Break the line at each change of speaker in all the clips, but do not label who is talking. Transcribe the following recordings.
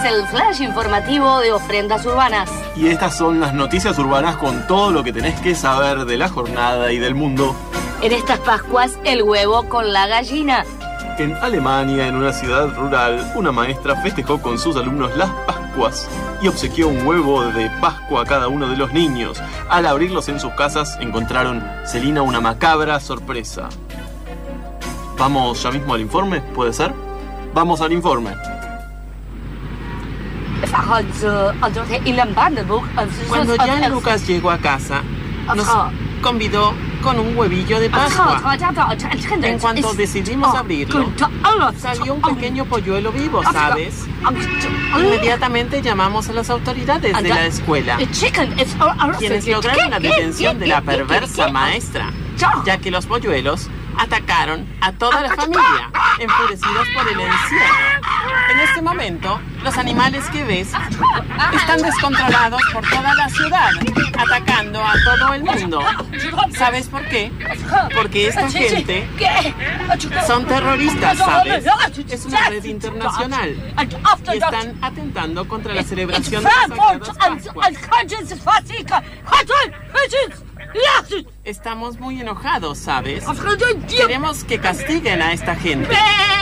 el flash informativo de Ofrendas Urbanas.
Y estas son las noticias urbanas con todo lo que tenés que saber de la jornada y del mundo.
En estas Pascuas, el huevo con la gallina.
En Alemania, en una ciudad rural, una maestra festejó con sus alumnos las Pascuas y obsequió un huevo de Pascua a cada uno de los niños. Al abrirlos en sus casas, encontraron, Celina, una macabra sorpresa. ¿Vamos ya mismo al informe? ¿Puede ser? Vamos al informe.
Cuando Jan Lucas llegó a casa, nos convidó con un huevillo de Pascua. En cuanto decidimos abrirlo, salió un pequeño polluelo vivo, ¿sabes? Inmediatamente llamamos a las autoridades de la escuela, quienes lograron la detención de la perversa maestra, ya que los polluelos atacaron a toda la familia, enfurecidos por el encierro. En este momento, los animales que ves están descontrolados por toda la ciudad, atacando a todo el mundo. ¿Sabes por qué? Porque esta gente son terroristas, ¿sabes? Es una red internacional y están atentando contra la celebración de las Sagradas Pascuas. Estamos muy enojados, ¿sabes? Queremos que castiguen a esta gente.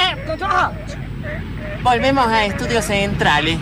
Volvemos a Estudios Centrales.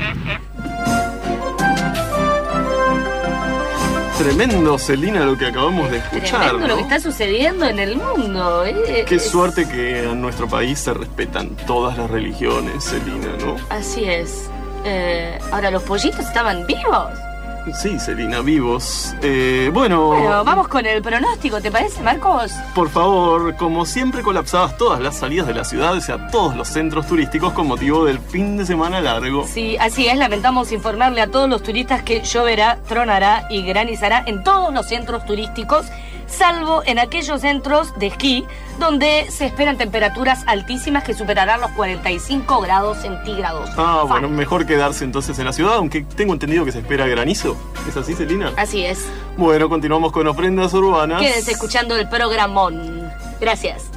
Tremendo, Celina, lo que acabamos de escuchar.
Tremendo,
¿no?
lo que está sucediendo en el mundo.
Qué suerte que en nuestro país se respetan todas las religiones, Celina, ¿no?
Así es. Ahora, los pollitos estaban vivos.
Sí, Celina, vivos. Bueno,
vamos con el pronóstico, ¿te parece, Marcos?
por favor, como siempre colapsadas todas las salidas de la ciudad, o sea, todos los centros turísticos con motivo del fin de semana largo.
Sí, así es. Lamentamos informarle a todos los turistas que lloverá, tronará y granizará en todos los centros turísticos, salvo en aquellos centros de esquí donde se esperan temperaturas altísimas que superarán los 45 grados centígrados.
Bueno, mejor quedarse entonces en la ciudad, aunque tengo entendido que se espera granizo. ¿Es así, Celina?
Así es.
Bueno, continuamos con Ofrendas Urbanas.
Quédense escuchando el programón. Gracias.